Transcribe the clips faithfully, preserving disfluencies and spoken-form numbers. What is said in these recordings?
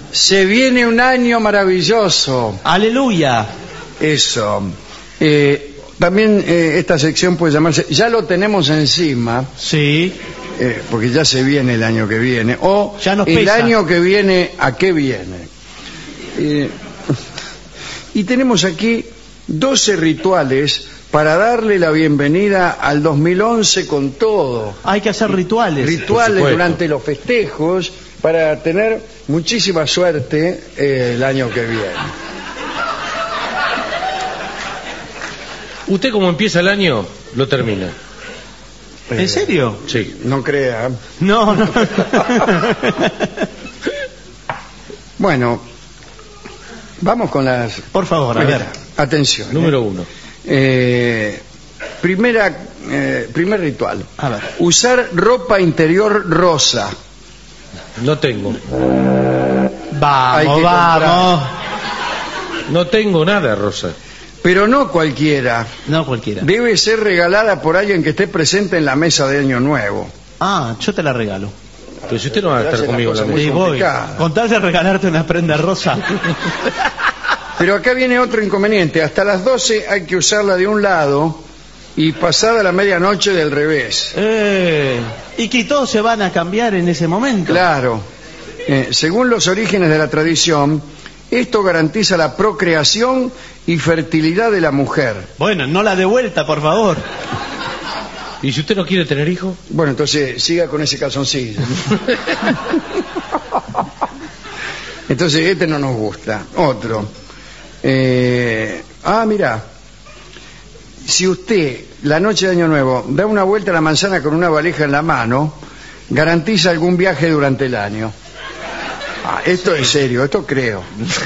Se viene un año maravilloso. ¡Aleluya! Eso. Eh, también eh, esta sección puede llamarse Ya lo tenemos encima. Sí. Eh, porque ya se viene el año que viene. O ya nos el pesa. año que viene, ¿a qué viene? Eh, y tenemos aquí doce rituales para darle la bienvenida al dos mil once con todo. Hay que hacer rituales. Rituales durante los festejos para tener muchísima suerte eh, el año que viene. Usted como empieza el año, lo termina. ¿En serio? Sí. No crea. No, no. Bueno, vamos con las... Por favor, a Mira, ver. Atención. Número eh. uno. Eh, primera, eh, primer ritual. A ver. Usar ropa interior rosa. No tengo. Hay Vamos, que vamos. No tengo nada, Rosa. Pero no cualquiera. No cualquiera. Debe ser regalada por alguien que esté presente en la mesa de Año Nuevo. Ah, yo te la regalo. Pero si usted no va a estar Hace las conmigo en la cosas mesa. Sí, voy. complicada. Con tal de regalarte una prenda rosa. Pero acá viene otro inconveniente. Hasta las doce hay que usarla de un lado y pasada la medianoche del revés. Eh, y que todos se van a cambiar en ese momento. Claro. Eh, según los orígenes de la tradición, esto garantiza la procreación y fertilidad de la mujer. Bueno, no la de vuelta, por favor. ¿Y si usted no quiere tener hijos? Bueno, entonces siga con ese calzoncillo. Entonces este no nos gusta. Otro. Eh, ah, mira. Si usted, la noche de Año Nuevo, da una vuelta a la manzana con una valija en la mano, garantiza algún viaje durante el año. Ah, esto sí. Es serio, esto creo.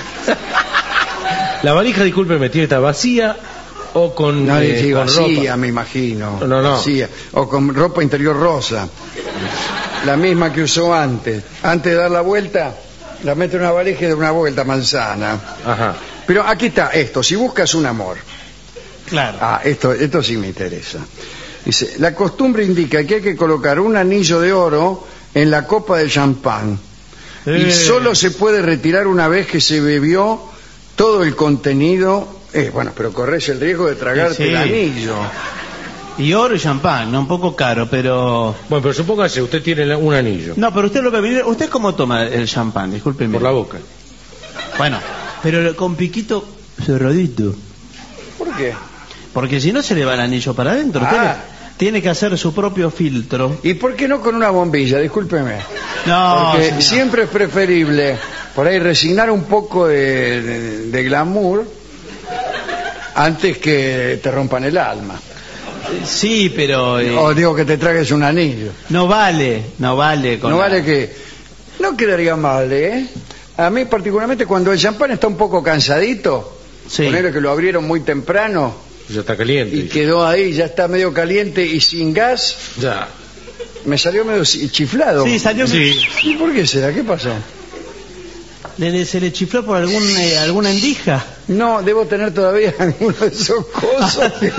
La valija, discúlpeme, ¿tiene esta vacía o con, No, eh, sí, con vacía, ropa? me imagino. No, no. Vacía. O con ropa interior rosa. La misma que usó antes. Antes de dar la vuelta, la mete en una valija y da una vuelta a manzana. Ajá. Pero aquí está esto, si buscas un amor. Claro. Ah, esto, esto sí me interesa. Dice, la costumbre indica que hay que colocar un anillo de oro en la copa del champán. Eh. Y solo se puede retirar una vez que se bebió todo el contenido. Eh, bueno, pero corres el riesgo de tragarte Sí. el anillo. Y oro y champán, ¿no? Un poco caro, pero... Bueno, pero supóngase, usted tiene un anillo. No, pero usted lo bebe... ¿Usted cómo toma el champán? Discúlpeme. Por la boca. Bueno, pero con piquito cerradito. ¿Por qué? Porque si no se le va el anillo para adentro. Usted Ah. le- tiene que hacer su propio filtro. ¿Y por qué no con una bombilla? Discúlpeme. No, Porque señor. siempre es preferible por ahí resignar un poco de, de- de glamour antes que te rompan el alma. Sí, pero... eh, O digo que te tragues un anillo. no vale, no vale. Con No la- vale que... No quedaría mal, ¿eh? A mí particularmente cuando el champán está un poco cansadito, Sí. ponele que lo abrieron muy temprano Ya está caliente. y quedó ahí, ya está medio caliente y sin gas, Ya. me salió medio chi- chiflado. Sí, salió... Sí. ¿Y por qué será? ¿Qué pasó? Le- ¿Se le chifló por algún eh, alguna endija? No, debo tener todavía alguno de esos cosas que,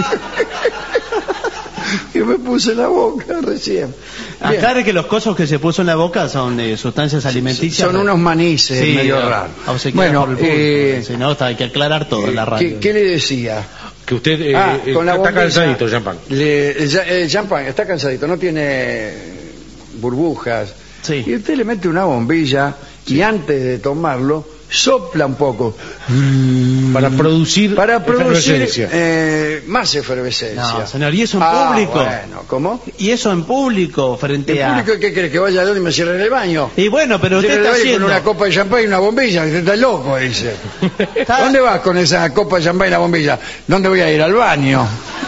que me puse en la boca recién. Bien. Aclare que los cosos que se puso en la boca son eh, sustancias alimenticias. Son unos manices Sí, medio no, raros. obsequiados Bueno, por el público. eh, Si no, está- hay que aclarar todo en la radio. ¿qué, qué le decía? Que usted eh, Ah, eh, con la está bombilla, cansadito, champán. le- el, ya- el champán está cansadito, no tiene burbujas. Sí. Y usted le mete una bombilla y antes de tomarlo sopla un poco Para producir para producir efervescencia. eh, más efervescencia. No, señor, y eso en Ah, público. Bueno, ¿cómo? Y eso en público, frente ¿El a... público qué quiere? ¿Que vaya a donde me cierren el baño? Y bueno, pero usted Cierren el está baño haciendo... con una copa de champán y una bombilla, usted está loco, dice. Está- ¿Dónde vas con esa copa de champán y la bombilla? ¿Dónde voy a ir? Al baño.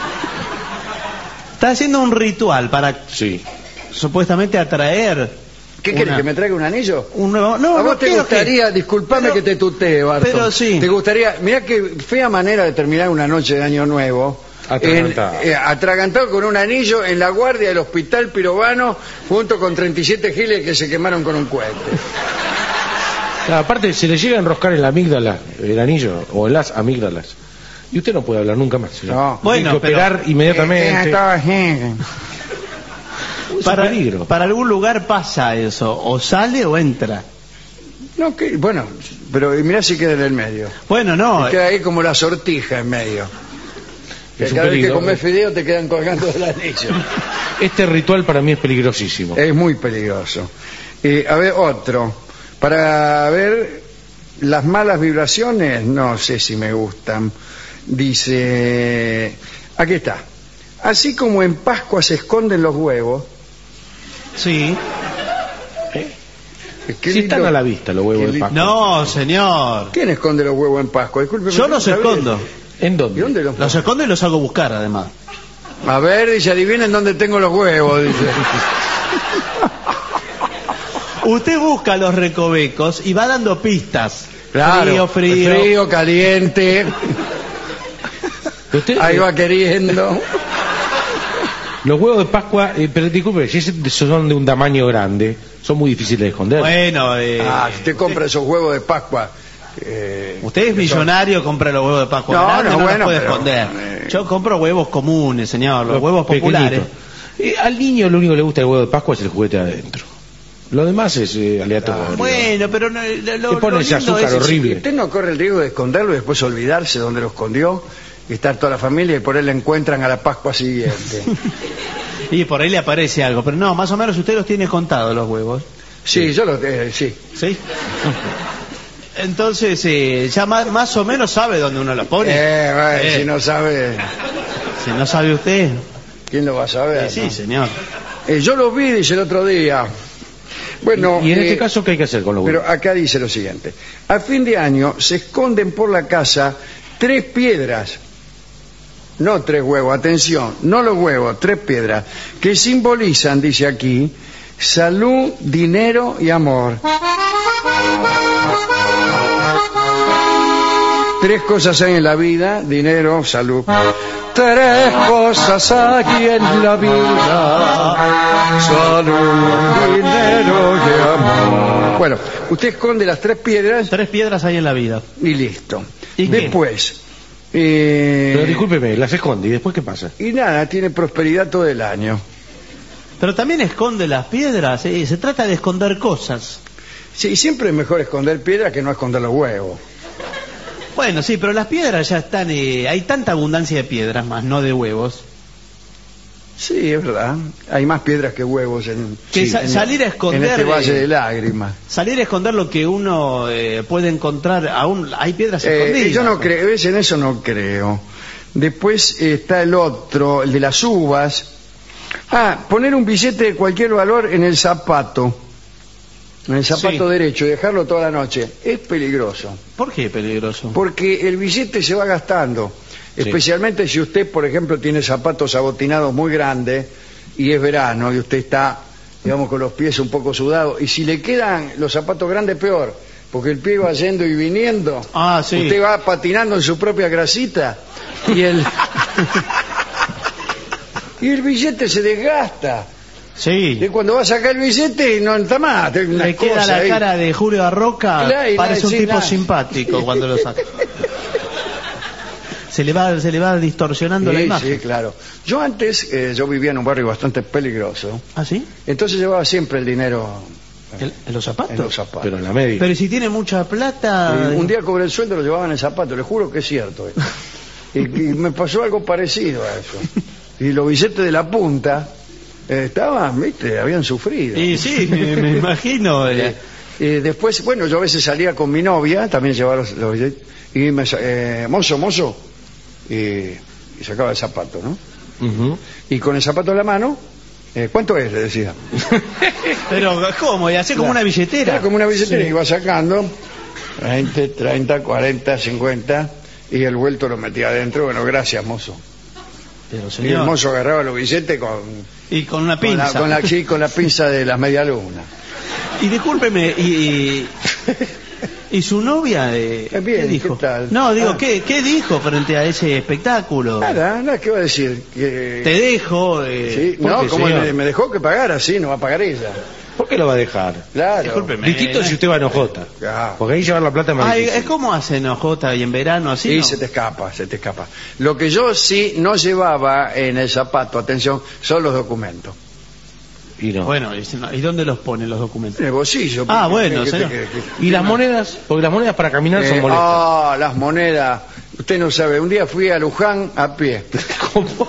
Está haciendo un ritual para Sí. supuestamente atraer... ¿Qué una- quieres? ¿Que me traiga un anillo? Un nuevo... No, ¿A no vos te quiero gustaría, que- disculpame Pero- que te tutee, Barton, pero sí. te gustaría, mirá que fea manera de terminar una noche de Año Nuevo, Atragantado. en- eh, atragantado con un anillo en la guardia del Hospital Pirovano, junto con treinta y siete giles que se quemaron con un cohete. Claro, aparte, se le llega a enroscar en la amígdala el anillo o en las amígdalas. Y usted no puede hablar nunca más, señor. No. Bueno, Tiene que pero- operar inmediatamente. Eh, eh, estaba así. Es un Para, peligro. para algún lugar pasa eso, o sale o entra. No, que, bueno, pero mirá si queda en el medio. Bueno, no. Y queda ahí como la sortija en medio. Que Es un cada vez que peligro. comes fideo te quedan colgando del anillo. Este ritual para mí es peligrosísimo. Es muy peligroso. Eh, a ver, otro. Para ver las malas vibraciones, no sé si me gustan. Dice, aquí está. Así como en Pascua se esconden los huevos. Sí. Qué Si están lindo- a la vista los qué huevos de lindo. Pascua. No, señor. ¿Quién esconde los huevos en Pascua? Disculpe, Yo los ¿sabés? escondo. ¿En ¿Y dónde? dónde los Los escondo y los hago buscar, además. A ver, dice, adivinen dónde tengo los huevos, dice. Usted busca los recovecos y va dando pistas. Claro, Frío, frío. frío, caliente. Usted- Ahí va queriendo. Los huevos de Pascua, eh, pero disculpe, si es- son de un tamaño grande, son muy difíciles de esconder. Bueno, eh, Ah, si usted compra esos huevos de Pascua. eh, usted es que son- millonario, compra los huevos de Pascua. No, grandes, no, los bueno, puede pero, esconder. eh, Yo compro huevos comunes, señor, los, huevos populares. pequeñitos. Eh, al niño lo único que le gusta del huevo de Pascua es el juguete adentro. Lo demás es eh, aleatorio. Bueno, pero no, lo, lo, Que pone lo ese lindo azúcar es- horrible. ¿Usted no corre el riesgo de esconderlo y después olvidarse dónde lo escondió? Y estar toda la familia y por él le encuentran a la Pascua siguiente. Y por ahí le aparece algo, pero no, más o menos usted los tiene contados los huevos. Sí, yo lo eh, sí. ¿Sí? Entonces, eh, ya más, más o menos sabe dónde uno los pone. Eh, bueno, Eh, si no sabe, si no sabe usted. ¿quién lo va a saber? Eh, sí, no? señor. Eh, yo lo vi, dice el otro día. Bueno, ¿Y en eh, este caso qué hay que hacer con los huevos? pero acá dice lo siguiente. A fin de año se esconden por la casa tres piedras. No tres huevos, atención, no los huevos, tres piedras, que simbolizan, dice aquí, salud, dinero y amor. Tres cosas hay en la vida, dinero, salud. Tres cosas hay en la vida, salud, dinero y amor. Bueno, usted esconde las tres piedras Tres piedras hay en la vida. y listo. ¿Y qué? Después, eh, Pero discúlpeme, las esconde, ¿y después qué pasa? y nada, tiene prosperidad todo el año. Pero también esconde las piedras. eh, Se trata de esconder cosas. Sí, siempre es mejor esconder piedras que no esconder los huevos. Bueno, sí, pero las piedras ya están. eh, hay tanta abundancia de piedras, más no de huevos. Sí, es verdad. Hay más piedras que huevos en, Que sí, sa- en- salir a esconder, en este valle eh, de lágrimas. Salir a esconder lo que uno eh, puede encontrar. Aún hay piedras Eh, escondidas. yo no creo, ¿ves? En eso no creo. Después eh, está el otro, el de las uvas. Ah, poner un billete de cualquier valor en el zapato. En el zapato Sí. derecho y dejarlo toda la noche. Es peligroso. ¿Por qué peligroso? Porque el billete se va gastando. Sí. Especialmente si usted, por ejemplo, tiene zapatos abotinados muy grandes y es verano y usted está, digamos, con los pies un poco sudados. Y si le quedan los zapatos grandes, peor. Porque el pie va yendo y viniendo. Ah, sí. Usted va patinando en su propia grasita y el, y el billete se desgasta. Sí. Y cuando va a sacar el billete no está más. Tiene una Le queda cosa la ahí. cara de Julio Arroca. Claro, y Parece no un decís tipo nada. simpático cuando lo saca. Se le va, se le va distorsionando la Sí, imagen. sí, claro. Yo antes, eh, yo vivía en un barrio bastante peligroso. ¿Ah, sí? Entonces llevaba siempre el dinero ¿En, en los zapatos? en los zapatos. Pero en la media. Pero si tiene mucha plata. Y un día cobré el sueldo y lo llevaba en el zapato, le juro que es cierto. esto. Y, y me pasó algo parecido a eso. Y los billetes de la punta eh, estaban, viste, habían sufrido. Y sí, me, me imagino. eh. Eh, eh, después, bueno, yo a veces salía con mi novia, también llevaba los, los billetes, y me sa- eh, mozo, mozo, y, y sacaba el zapato, ¿no? Ujú. Y con el zapato en la mano, eh, ¿cuánto es? Le decía. Pero, ¿cómo? Y hace como una billetera. Era como una billetera Sí. y iba sacando veinte, treinta, cuarenta, cincuenta y el vuelto lo metía adentro. Bueno, gracias, mozo. Pero, Y el señor. mozo agarraba los billetes con, Y con una con, la, pinza. con, la, sí, con la pinza de las medialunas. Y discúlpeme, y, y, y su novia, eh, Eh, bien, ¿qué dijo? ¿qué tal? No, digo, Ah. ¿qué, ¿qué dijo frente a ese espectáculo? Nada, nada, ¿qué va a decir? Que, Te dejo. Eh, sí, no, qué, como señor? me, me dejó que pagara, sí, no va a pagar ella. ¿Por qué lo va a dejar? Claro. Discúlpeme. Distinto si usted va en Ojota. Claro. Porque ahí llevar la plata es más Ay, difícil. es como hacen Ojota y en verano así. Sí, ¿no? se te escapa, se te escapa. Lo que yo sí no llevaba en el zapato, atención, son los documentos. Y no. Bueno, ¿y dónde los pone los documentos? En el bolsillo. Ah, porque- bueno, que- señor. que- que- ¿Y las monedas? Porque las monedas para caminar Eh, son molestas. Ah, las monedas. Usted no sabe, un día fui a Luján a pie ¿Cómo?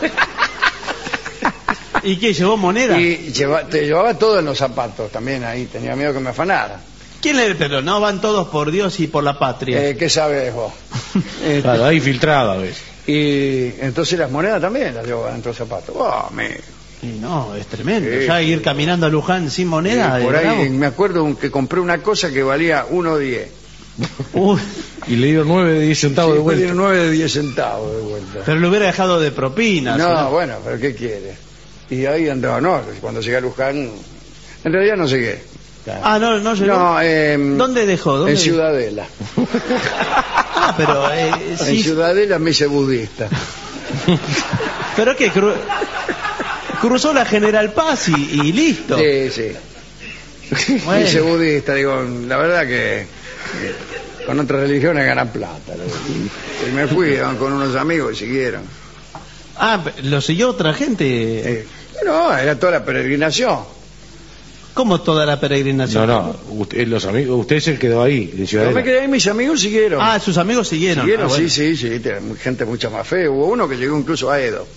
¿Y qué? ¿Llevó moneda? y lleva- te llevaba todo en los zapatos también ahí, tenía miedo que me afanara. ¿Quién le... Pero no van todos por Dios y por la patria. Eh, ¿Qué sabes vos? Este, Claro, ahí filtrado a veces. y entonces las monedas también las llevaba dentro de los zapatos. Oh, me- Y no, es tremendo. Sí. Ya ir caminando a Luján sin moneda. y por de ahí bravo. me acuerdo que compré una cosa que valía uno diez. Uy, Y le dieron nueve de diez centavos de Sí, me vuelta. dieron nueve de diez centavos de vuelta. pero lo hubiera dejado de propina. No, señor. bueno, pero ¿qué quiere? Y ahí andaba, no, cuando llegué a Luján, en realidad no llegué. Ah, no, no llegó. No, eh, ¿Dónde dejó? ¿Dónde en dejó? Ciudadela. Ah, pero eh, En sí. Ciudadela me hice budista. ¿Pero qué? Cru- cruzó la General Paz y, y listo. Sí, sí. Me Bueno. hice budista, digo, la verdad que eh, con otras religiones ganan plata. Y me fui eh, con unos amigos y siguieron. Ah, lo siguió otra gente. Eh, no, era toda la peregrinación. ¿Cómo toda la peregrinación? No, no, usted, los amigos, usted es el que quedó ahí, de Yo Ciudadela. me quedé ahí, mis amigos siguieron. Ah, sus amigos siguieron. Siguieron, Ah, bueno. sí, sí, sí, tenía gente mucha más fe. Hubo uno que llegó incluso a Edo.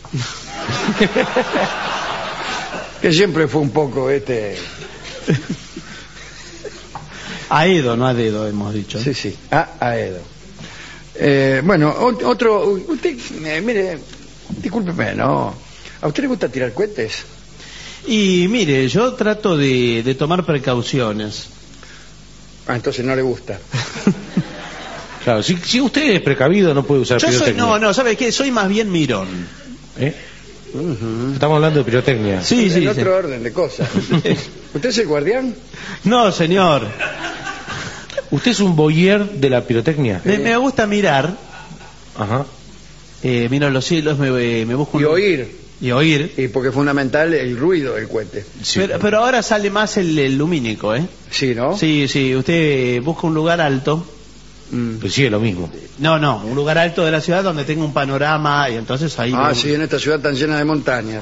Que siempre fue un poco este. A Edo, no a dedo, hemos dicho. Sí, sí, a, a Edo. Eh, bueno, ot- otro. Usted, eh, mire, discúlpeme, ¿no? ¿A usted le gusta tirar cohetes? Y mire, yo trato de, de tomar precauciones. Ah, entonces no le gusta. Claro, si, si usted es precavido no puede usar Yo soy, pirotecnia. no, no, ¿sabe qué? Soy más bien mirón. ¿Eh? Estamos hablando de pirotecnia. Sí, en sí, otro sí. orden de cosas. ¿Usted es el guardián? No, señor. ¿Usted es un voyeur de la pirotecnia? Me, me gusta mirar. Ajá. Eh, miro los cielos, me, me busco... Y un- oír. Y oír. Y porque es fundamental el ruido del cohete. Sí. Pero, pero ahora sale más el, el lumínico, ¿eh? Sí, ¿no? Sí, sí, usted busca un lugar alto. Mm. Pues sí, es lo mismo. No, no, un lugar alto de la ciudad donde tenga un panorama y entonces ahí... Ah, vemos- sí, en esta ciudad tan llena de montañas.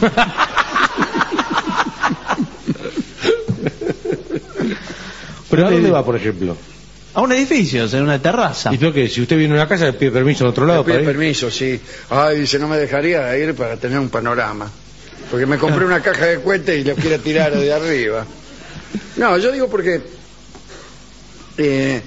¿Pero a dónde va, por ejemplo? A un edificio, en una terraza. ¿Y creo que si usted viene a una casa le pide permiso en otro lado Me pide para ir? permiso, sí. Ay, dice, no me dejaría ir para tener un panorama. Porque me compré una caja de cohetes y los quiero tirar de arriba. No, yo digo porque... eh,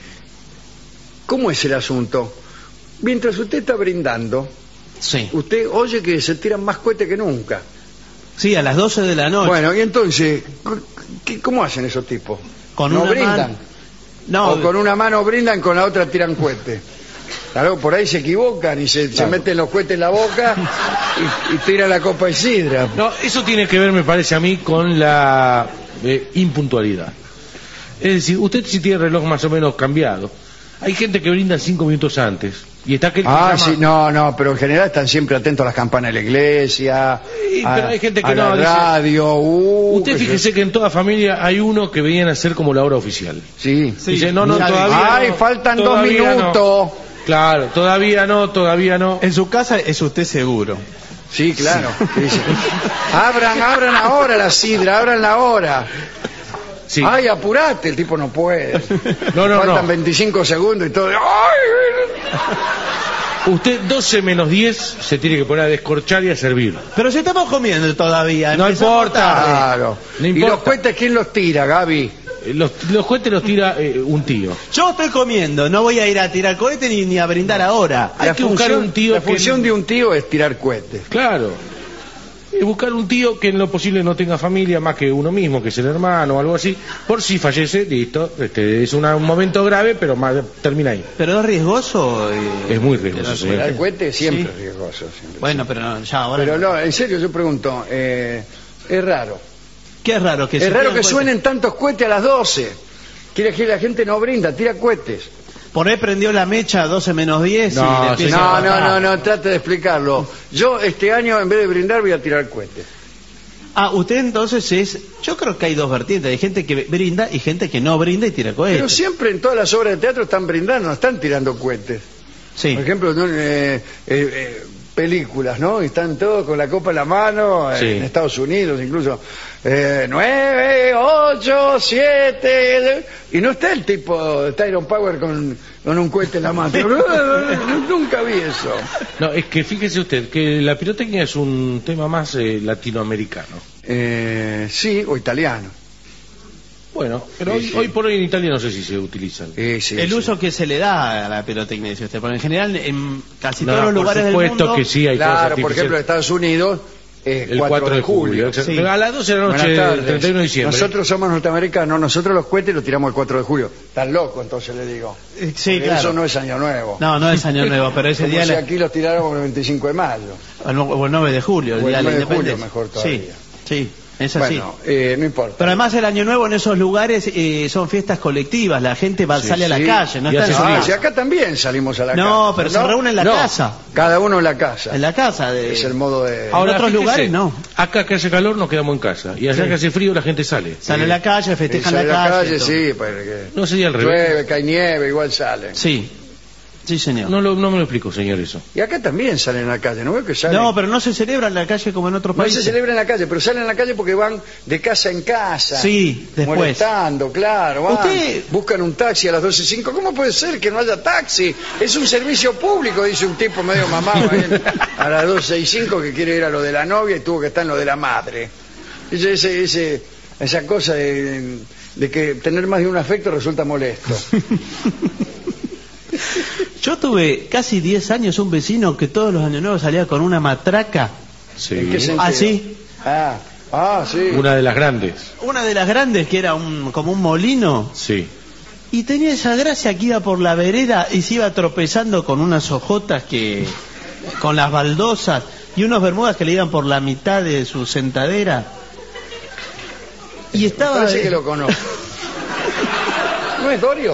¿Cómo es el asunto? Mientras usted está brindando, Sí. usted oye que se tiran más cohetes que nunca. Sí, a las doce de la noche. Bueno, y entonces, ¿qué- ¿cómo hacen esos tipos? Con ¿No una brindan? mano- No, O con una mano brindan, con la otra tiran cohetes. Claro, por ahí se equivocan y se, se Claro. meten los cohetes en la boca y, y tiran la copa de sidra. No, eso tiene que ver, me parece a mí, con la eh, impuntualidad. Es decir, usted si tiene el reloj más o menos cambiado, hay gente que brinda cinco minutos antes y está aquel que Ah, llama- sí, no, no, pero en general están siempre atentos a las campanas de la iglesia, Sí, a, pero hay gente que a la no, dice- radio. uh, Usted que se- fíjese que en toda familia hay uno que venían a hacer como la hora oficial. Sí. Sí. Dice, no, no, Ya todavía Ay, no, faltan dos todavía no. minutos. Claro, todavía no, todavía no. en su casa es usted seguro. Sí, claro. Dice, abran, abran ahora la sidra, abran la hora. Sí. Ay, apurate, el tipo no puede. No, no, Faltan no. veinticinco segundos y todo. ¡Ay! Usted doce menos diez se tiene que poner a descorchar y a servir. Pero si estamos comiendo todavía. No empezamos importa. tarde. Claro. No ¿Y importa. los cohetes quién los tira, Gaby? Eh, Los, los cohetes los tira eh, un tío. Yo estoy comiendo, no voy a ir a tirar cohete ni, ni a brindar ahora. Hay que buscar un tío La que- función de un tío es tirar cohetes. Claro. Es buscar un tío que en lo posible no tenga familia más que uno mismo, que es el hermano o algo así. Por si fallece, listo. Este, es una- un momento grave, pero más, termina ahí. Pero es riesgoso. eh, Es muy riesgoso, pero- señor. Tirar cohetes siempre Sí. es riesgoso. siempre. Bueno, pero no, ya ahora. Pero no, en serio, yo pregunto, eh, es raro. Qué raro que Es se raro tiren que cohetes. suenen tantos cohetes a las doce. Quiere decir que la gente no brinda, tira cohetes. Por ahí prendió la mecha a doce menos diez No, y le sí, empieza No, a no, bajar. no, no, trate de explicarlo. Yo este año en vez de brindar voy a tirar cohetes. Ah, usted entonces es... Yo creo que hay dos vertientes. Hay gente que brinda y gente que no brinda y tira cohetes. Pero siempre en todas las obras de teatro están brindando, no están tirando cohetes. Sí. Por ejemplo, no, eh, eh, eh, películas, ¿no? Y están todos con la copa en la mano, Sí. en Estados Unidos incluso. Eh, nueve, ocho, siete... Y no está el tipo de Tyrone Power con, con un cohete en la mano. Nunca vi eso. No, es que fíjese usted que la pirotecnia es un tema más eh, latinoamericano. Eh, sí, o italiano. Bueno, pero Sí, hoy, sí. hoy por hoy en Italia no sé si se utilizan. Sí, sí, El sí. uso que se le da a la pirotecnia, dice usted, porque en general en casi No, todos los por lugares del supuesto mundo... que sí, hay cosas Claro, por ejemplo, en artificiales. Estados Unidos, eh, El cuatro de julio. exacto. Sí. Pero a las doce de la noche Buenas del tardes. treinta y uno de diciembre. Nosotros somos norteamericanos, nosotros los cohetes los tiramos el cuatro de julio. Tan loco, entonces le digo. Eh, Sí, Porque claro. Eso no es Año Nuevo. No, no es Año Nuevo, pero ese Como día... si la- aquí los tiráramos el veinticinco de mayo. O no- o el nueve de julio, el O el día de la nueve de julio, independencia. mejor todavía. Sí, sí, es así. Bueno, eh, no importa. Pero además el Año Nuevo en esos lugares eh, son fiestas colectivas, la gente va, Sí, sale a la sí. calle, no Y está en hace su frío. Ah, casa. si acá también salimos a la No, calle. pero se reúnen en la No, casa. Cada uno en la casa. En la casa de... Es el modo de... Ahora, En otros fíjese, lugares no. Acá que hace calor nos quedamos en casa. Y allá Sí. que hace frío la gente sale. Sale a la calle, festejan Sale la a calle. todo. sí, porque No sería al revés. llueve, cae nieve, igual salen. Sí, sí señor. No, lo- no me lo explico, señor, eso. Y acá también salen a la calle, ¿no veo que salen? No, pero no se celebra en la calle como en otros No países. se celebra en la calle, pero salen a la calle porque van de casa en casa. Sí, después. Molestando, claro. Van, Usted- buscan un taxi a las doce y cinco. ¿Cómo puede ser que no haya taxi? Es un servicio público, dice un tipo medio mamado ahí a las doce y cinco que quiere ir a lo de la novia y tuvo que estar en lo de la madre. Ese, ese, ese- esa cosa de, de que tener más de un afecto resulta molesto. Yo tuve casi diez años un vecino que todos los años nuevos salía con una matraca. Sí. ¿En qué sentido? Ah, sí. Ah, ah, sí. Una de las grandes. Una de las grandes que era un, como un molino. Sí. Y tenía esa gracia que iba por la vereda y se iba tropezando con unas hojotas que... con las baldosas y unos bermudas que le iban por la mitad de su sentadera. Y estaba... Parece que lo conozco. ¿No es Dorio?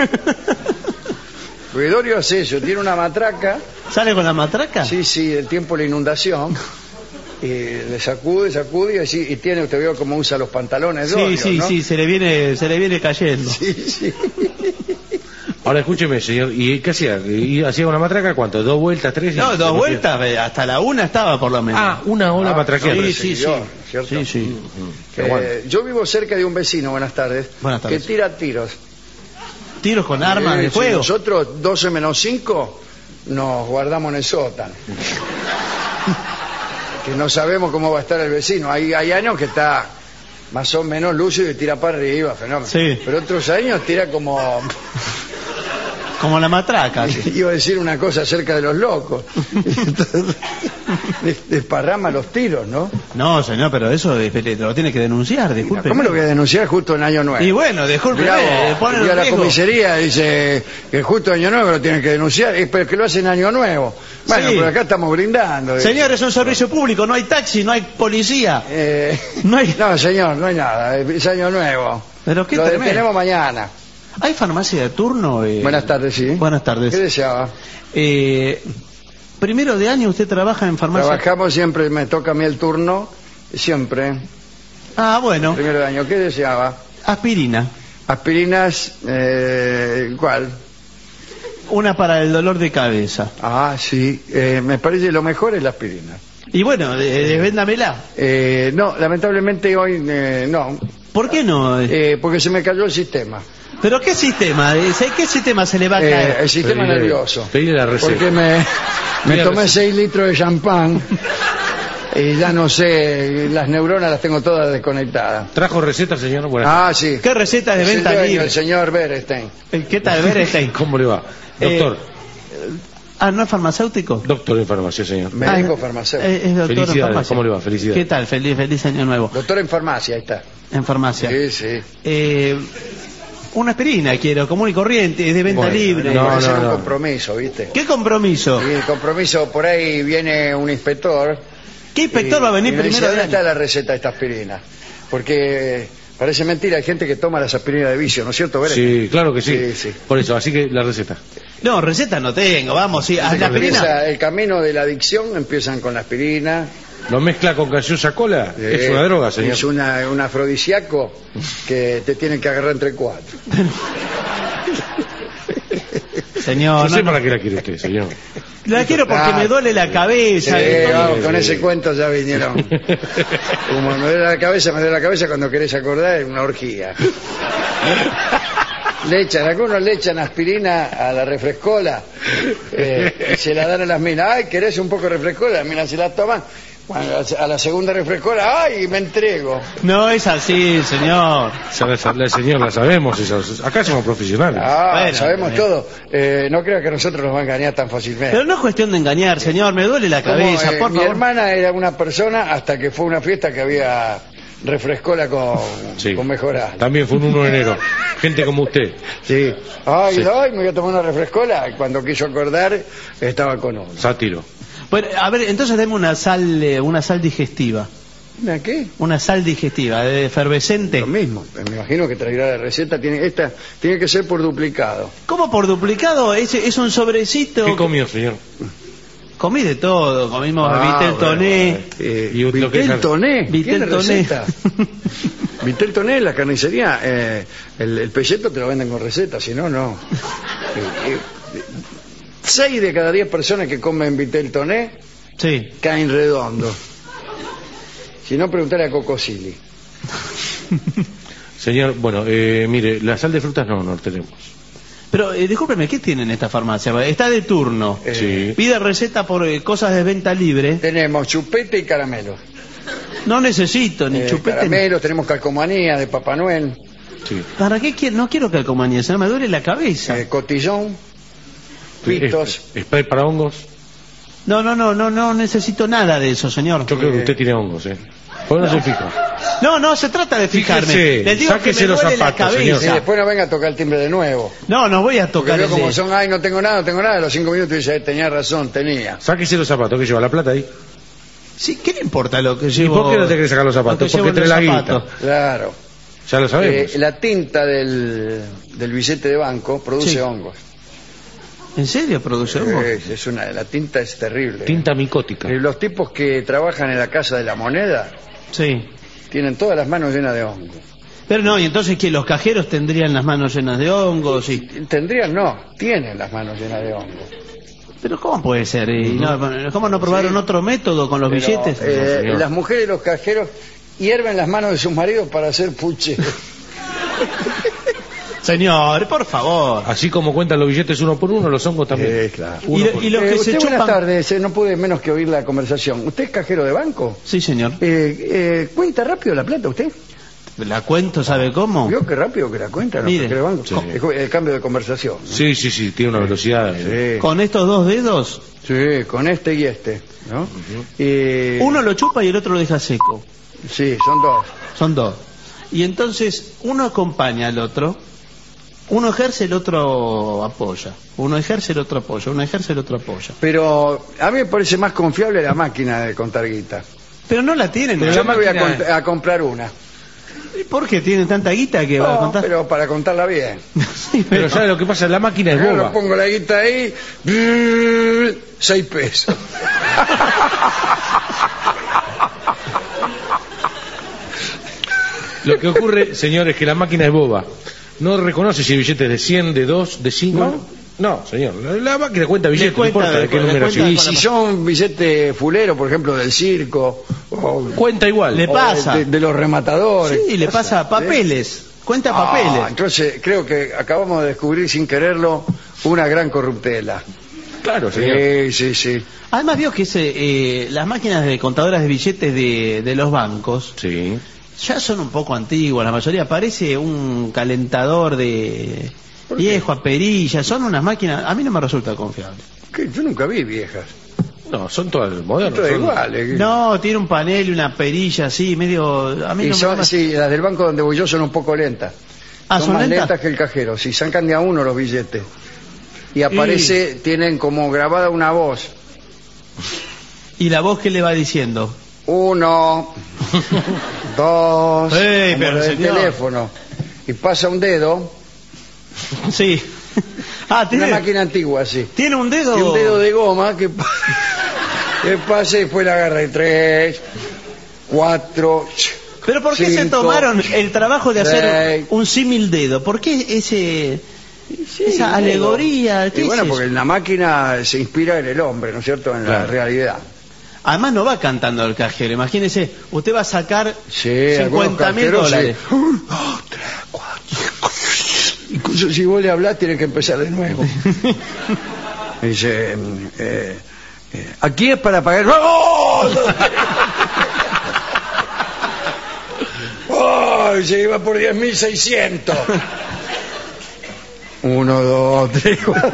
Porque Dorio hace eso, tiene una matraca, ¿Sale con la matraca? sí, sí, el tiempo de la inundación, y le sacude, sacude, y, así, y tiene, usted veo cómo usa los pantalones Sí, Dorio, sí, ¿no? sí, se le viene, se le viene cayendo. Sí, sí. Ahora escúcheme, señor. ¿Y qué hacía? ¿Y hacía una matraca cuánto? ¿Dos vueltas, tres? No, Y- dos vueltas, eh, hasta la una estaba por lo menos. Ah, una hora Ah, matraqueando. no, sí, sí, sí. seguidor, ¿cierto? Sí, sí. Qué bueno. Eh, yo vivo cerca de un vecino, buenas tardes, Buenas tardes. que tira tiros. Tiros con armas Eh, de si fuego. Nosotros, doce menos cinco, nos guardamos en el sótano. Que no sabemos cómo va a estar el vecino. Hay, hay años que está más o menos lúcido y tira para arriba, fenómeno. Sí. Pero otros años tira como... Como la matraca. sí. Iba a decir una cosa acerca de los locos. Des- Desparrama los tiros, ¿no? No, señor, pero eso eh, lo tiene que denunciar, disculpe. ¿Cómo lo voy a denunciar justo en Año Nuevo? Y bueno, disculpe, Mirá eh, vos, ponen y a en la riesgo. comisaría dice que justo Año Nuevo lo tienen que denunciar, es pero que lo hacen Año Nuevo. Bueno, Sí. pero acá estamos brindando. Señor, es un servicio público, no hay taxi, no hay policía. Eh, No hay- no, señor, no hay nada, es Año Nuevo. Pero qué lo tremendo. tenemos mañana. ¿Hay farmacia de turno? eh? Buenas tardes, sí. Buenas tardes. ¿Qué deseaba? Eh, primero de año usted trabaja en farmacia. Trabajamos siempre, me toca a mí el turno, siempre, Ah, bueno, primero de año. ¿Qué deseaba? aspirina. Aspirinas, eh, ¿cuál? Una para el dolor de cabeza. Ah, sí, eh, me parece lo mejor es la aspirina. Y bueno, eh, véndamela. Eh, no, lamentablemente hoy eh, no, ¿Por qué no? eh, porque se me cayó el sistema. ¿Pero qué sistema? Eh, ¿Qué sistema se le va a Eh, caer? el sistema Pedile- nervioso. pedile la receta. Porque me, me Pedile la tomé receta. seis litros de champán y ya no sé, las neuronas las tengo todas desconectadas. ¿Trajo receta, señor? Buenas Ah, sí. ¿Qué recetas de Es el venta dueño, libre? el señor Berestein. Eh, ¿Qué tal, Berestein? ¿Cómo le va? Doctor. Ah, ¿no es farmacéutico? Doctor en farmacia, señor. Médico Ah, farmacéutico. eh, es doctor en Felicidades, farmacia. ¿cómo le va? Felicidades. ¿Qué tal? Feliz, feliz año nuevo. Doctor en farmacia, ahí está. En farmacia. Sí, sí. Eh, una aspirina quiero, común y corriente, es de venta Bueno, libre. no, Puede ser un no. compromiso, ¿viste? ¿Qué compromiso? Y el compromiso, por ahí viene un inspector. ¿Qué inspector y- va a venir y me dice, primero de ¿dónde está año? la receta de esta aspirina? Porque parece mentira, hay gente que toma las aspirinas de vicio, ¿no es cierto, Berestein? Sí, claro que sí. Sí, sí. Por eso, así que la receta. No, receta no tengo, vamos, sí, haz la aspirina. Empieza el camino de la adicción, empiezan con la aspirina. ¿Lo mezcla con gaseosa cola? Eh, Es una droga, señor. Es una, un afrodisíaco que te tienen que agarrar entre cuatro. Señor, No sé no, no. para qué la quiere usted, señor. La quiero porque Ah, me duele la cabeza. Sí, Entonces- vamos, con ese cuento ya vinieron. Como me duele la cabeza, me duele la cabeza cuando querés acordar, es una orgía. Le echan, algunos le echan aspirina a la refrescola, eh, y se la dan a las minas. Ay, ¿querés un poco de refrescola? Las minas se la toman. Bueno, a la segunda refrescola, ay, me entrego. No es así, señor. Ya la, la señor la sabemos, esas- acá somos profesionales. Ah, Bueno, sabemos eh. todo. Eh, no creo que nosotros nos va a engañar tan fácilmente. Pero no es cuestión de engañar, señor. Me duele la Como, cabeza, eh, por mi favor. hermana era una persona hasta que fue a una fiesta que había refrescola con, Sí. con mejorar. También fue un uno de enero. Gente como usted. Sí. Ay, Sí. ay, me voy a tomar una refrescola. Y cuando quiso acordar, estaba con uno. Sátiro. Bueno, a ver, entonces deme una sal, eh, una sal digestiva. ¿Una qué? Una sal digestiva, de efervescente. Lo mismo. Me imagino que traerá la receta. Tiene, esta tiene que ser por duplicado. ¿Cómo por duplicado? Es, es un sobrecito. ¿Qué comió, señor? Comí de todo. Comimos Ah, Vitel bueno, Toné. eh, Y lo que Vitel es- Toné. Vitel ¿Tiene Toné. receta? Vitel Toné en la carnicería. Eh, el, el pelleto te lo venden con receta, si no, no. Eh, eh, Seis de cada diez personas que comen Vitel Toné Sí. caen redondo. Si no, preguntale a Cocosili. Señor, bueno, eh, mire, la sal de frutas no, no tenemos. Pero, eh, discúlpeme, ¿qué tiene en esta farmacia? Está de turno. Eh, Sí. Pide receta por eh, cosas de venta libre. Tenemos chupete y caramelos. No necesito ni Eh, chupete. ni- caramelos, tenemos calcomanía de Papá Noel, Sí. ¿Para qué quiero? No quiero calcomanía, se me duele la cabeza. eh, cotillón, pitos. Es- Spray para hongos. No, no, no, no, no necesito nada de eso, señor. Yo creo que usted tiene hongos, ¿eh? ¿Por qué no, se fija? No, no se trata de fijarme. Fíjese, Les digo que sáquese me los duele la zapatos, cabeza. Y después no venga a tocar el timbre de nuevo. No, no voy a Porque tocar veo el como de- son, ay, no tengo nada, no tengo nada. A los cinco minutos dice, tenía razón, tenía. Sáquese los zapatos, que lleva la plata ahí. Sí, ¿qué le importa lo que ¿Y llevo? por qué no te querés sacar los zapatos? lo que Porque llevo en trae los la zapatos? guita. Claro. Ya lo sabemos. Eh, la tinta del, del billete de banco produce Sí. hongos. ¿En serio produce hongo? Es, es una, la tinta es terrible. Tinta micótica. Eh, Los tipos que trabajan en la casa de la moneda Sí. tienen todas las manos llenas de hongos. Pero no, y entonces que los cajeros tendrían las manos llenas de hongos y... Tendrían, no, tienen las manos llenas de hongos. Pero ¿cómo puede ser? Y no, ¿cómo no probaron Sí. otro método con los Pero, billetes? eh, señor. las mujeres y los cajeros hierven las manos de sus maridos para hacer puche. Señor, por favor. Así como cuentan los billetes uno por uno, los hongos también. Eh, claro. Uno Y- por y los Eh, que usted, se buenas chupan... tardes, eh, no pude menos que oír la conversación. ¿Usted es cajero de banco? Sí, señor. Eh, eh, ¿Cuenta rápido la plata usted? ¿La cuento, sabe cómo? ¿Vio qué rápido que la cuenta? ¿No? Mire. Cajero de banco. Sí. El, el cambio de conversación. ¿no? Sí, sí, sí, tiene una velocidad. eh. Sí. Con estos dos dedos, Sí, con este y este, ¿no? Y- uno lo chupa y el otro lo deja seco. Sí, son dos. Son dos. Y entonces uno acompaña al otro, uno ejerce, el otro apoya. Uno ejerce, el otro apoya. Uno ejerce, el otro apoya. Pero a mí me parece más confiable la máquina de contar guita. Pero no la tienen. Pero ¿no? yo me voy a, máquina- cont- a comprar una. ¿Y ¿Por qué tienen tanta guita que va a No, contar? pero para contarla bien. Sí, Pero ¿sabe lo que pasa? La máquina es Yo boba. lo pongo la guita ahí, brrr, seis pesos. Lo que ocurre, señor, es que la máquina es boba. No reconoce si el billete es de cien, de dos, de cinco. ¿No? No, señor. La, la máquina cuenta Le billetes, no cuenta, importa de le qué cuenta, numeración. Y con si la- son billetes fuleros, por ejemplo, del circo, o, Cuenta igual. Le o pasa. de, de los rematadores. Sí, le pasa papeles. Cuenta Ah, papeles. entonces creo que acabamos de descubrir sin quererlo una gran corruptela. Claro, señor. Sí, sí, sí. Además vio que ese, eh, las máquinas de contadoras de billetes de, de los bancos Sí. ya son un poco antiguas. La mayoría parece un calentador de viejo a perilla. Son unas máquinas, a mí no me resulta confiable. Que yo nunca vi viejas. No, son todas modernas. Todas son- iguales. No, tiene un panel y una perilla así, medio... A mí Y no son, me... sí, las del banco donde voy yo son un poco lentas. Ah, son ¿son más lentas? lentas que el cajero. Si sacan de a uno los billetes. Y aparece, tienen como grabada una voz. ¿Y la voz qué le va diciendo? Uno, dos, Ey, como pero lo del señor. teléfono. Y pasa un dedo, Sí. Ah, una tiene, máquina antigua así. tiene un dedo... Y un dedo de goma que, pa- que pasa y después la agarra. Y tres, cuatro... Pero ¿por qué se cinco, tomaron el trabajo de hacer seis. un símil dedo? ¿Por qué ese... Sí, esa alegoría. ¿Qué y bueno, es porque eso? la máquina se inspira en el hombre, ¿no es cierto? En Claro. la realidad. Además no va cantando el cajero. Imagínese, usted va a sacar Sí, cincuenta mil algunos dólares. cajeros, sí. Un, dos, tres, cuatro, cinco, seis. Incluso si vos le hablás, tiene que empezar de nuevo. Dice, eh, eh, aquí es para pagar. ¡Oh! ¡Oh! Se iba por diez mil seiscientos. Uno, dos, tres, cuatro.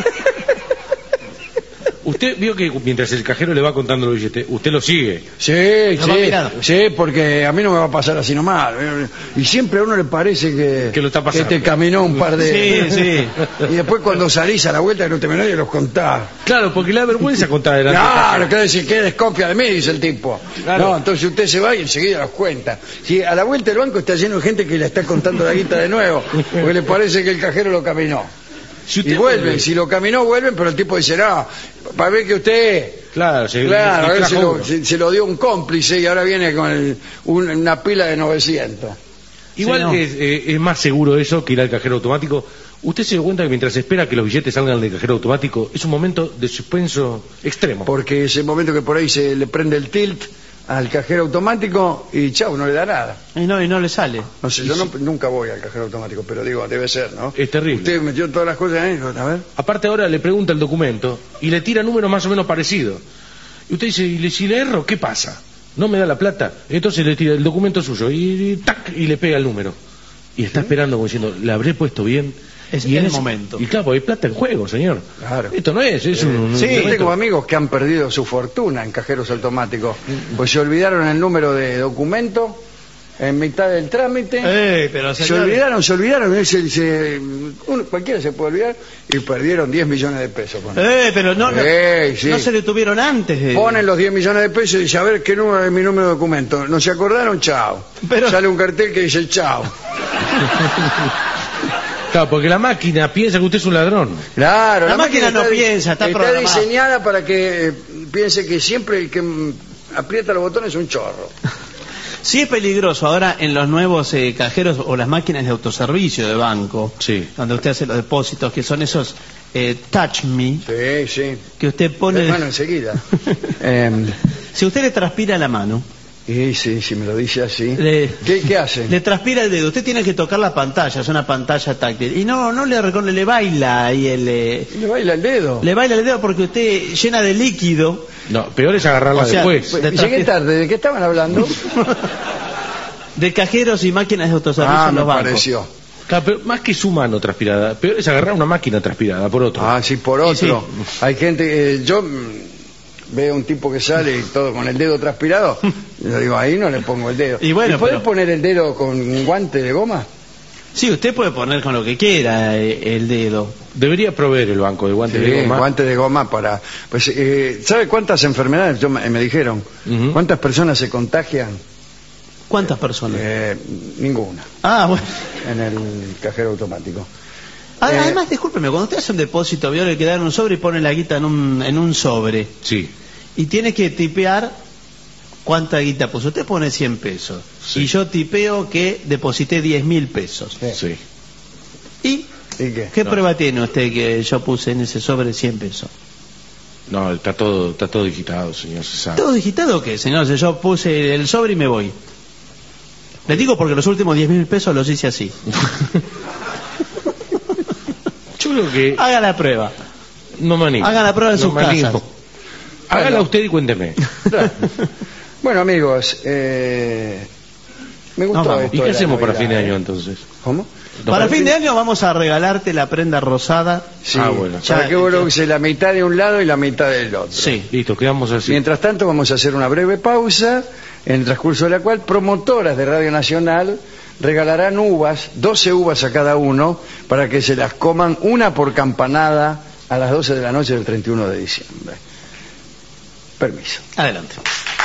Usted vio que mientras el cajero le va contando los billetes, usted lo sigue. Sí, Lo va sí, mirando. sí, porque a mí no me va a pasar así nomás. Y siempre a uno le parece que, Que lo está pasando. te caminó un par de... Sí, sí. Y después cuando salís a la vuelta que no te nadie los contás. Claro, porque le da vergüenza contar delante del Claro, cajero. que decir, que desconfía de mí, dice el tipo. Claro. No, entonces usted se va y enseguida los cuenta. Si a la vuelta del banco está lleno de gente que le está contando la guita de nuevo, porque le parece que el cajero lo caminó. Si usted Y vuelven, vuelve- si lo caminó, vuelven, pero el tipo dice, no, para ver que usted... Claro, se, Claro, le- a le ver, se, trajo lo, uno. se- se lo dio un cómplice y ahora viene con el- un- una pila de novecientos. Igual Sí, no. es, eh, es más seguro eso que ir al cajero automático. Usted se dio cuenta que mientras espera que los billetes salgan del cajero automático es un momento de suspenso extremo. Porque es el momento que por ahí se le prende el tilt al cajero automático y chau, no le da nada. Y no, y no le sale. No sé, yo no- nunca voy al cajero automático, pero digo, debe ser, ¿no? Es terrible. Usted metió todas las cosas ahí, a ver. Aparte ahora le pregunta el documento y le tira números más o menos parecidos. Y usted dice, ¿y le- si le erro, qué pasa? ¿No me da la plata? Entonces le tira el documento suyo y, y ¡tac! Y le pega el número. Y está esperando como diciendo, ¿le habré puesto bien? Es y en el ese- momento. Y claro, hay plata en juego, señor. Claro. Esto no es, es un... Sí, un yo momento- tengo amigos que han perdido su fortuna en cajeros automáticos, pues se olvidaron el número de documento en mitad del trámite. Eh, pero Se señor, olvidaron, se olvidaron, se- se- uno- cualquiera se puede olvidar, y perdieron diez millones de pesos. Con Eh, pero no, no, Eh, sí. no se le tuvieron antes de... Ponen los diez millones de pesos y dice, a ver qué número es mi número de documento. No se acordaron, chao. Pero- Sale un cartel que dice chao. Claro, porque la máquina piensa que usted es un ladrón. Claro, La máquina no di- piensa, está programada. diseñada para que eh, piense que siempre el que mm, aprieta los botones es un chorro. Sí es peligroso ahora en los nuevos eh, cajeros o las máquinas de autoservicio de banco, Sí. donde usted hace los depósitos, que son esos eh, Touch Me, Sí, sí. que usted pone... Bueno, enseguida. Em, Si usted le transpira la mano, y sí, si me lo dice así. le, ¿Qué, qué hace? le transpira el dedo, usted tiene que tocar la pantalla, es una pantalla táctil, y no, no le reconoce, le baila ahí el... eh, Le baila el dedo. le baila el dedo porque usted llena de líquido. No, peor es agarrarla O sea, después. pues- Llegué tarde, ¿de qué estaban hablando? De cajeros y máquinas de autoservicio Ah, en me los bancos. pareció. Claro, pero más que su mano transpirada, peor es agarrar una máquina transpirada por otro. Ah, sí, por Y otro. sí. Hay gente, eh, yo mm, veo un tipo que sale y todo con el dedo transpirado, y yo digo, ahí no le pongo el dedo. Y bueno, ¿Puedes pero- poner el dedo con un guante de goma? Sí, usted puede poner con lo que quiera eh, el dedo. Debería proveer el banco de guantes Sí, de goma. guante de goma para... Pues, eh, ¿sabe cuántas enfermedades? Yo, me me dijeron. Ujú. ¿Cuántas personas se contagian? ¿Cuántas personas? Eh, ninguna, Ah, bueno. en el cajero automático. Ah, Eh, Además, discúlpeme, cuando usted hace un depósito, vio le quedan un sobre y pone la guita en un, en un sobre. Sí. Y tiene que tipear cuánta guita puso. Usted pone cien pesos. Sí. Y yo tipeo que deposité diez mil pesos. Sí. Sí. ¿Y ¿Y qué? qué No. prueba tiene usted que yo puse en ese sobre cien pesos? No, está todo, está todo digitado, señor, se sabe. ¿Todo digitado o qué, señor? Si yo puse el sobre y me voy. Le digo porque los últimos diez mil pesos los hice así. Yo creo que Haga la prueba. no me animo. Hagan la prueba en No sus me animo. casas. Hágala Bueno. usted y cuénteme. Claro. Bueno, amigos, eh, me gustó Nos vamos. esto ¿Y qué de la hacemos para Navidad, fin de año eh. entonces? ¿Cómo? No, Para fin de año vamos a regalarte la prenda rosada. Sí, Ah, bueno. para Ya, que vos lo ya. uses la mitad de un lado y la mitad del otro. Sí. Listo, quedamos así. Mientras tanto, vamos a hacer una breve pausa, en el transcurso de la cual promotoras de Radio Nacional regalarán uvas, doce uvas a cada uno, para que se las coman una por campanada a las doce de la noche del treinta y uno de diciembre. Permiso. Adelante.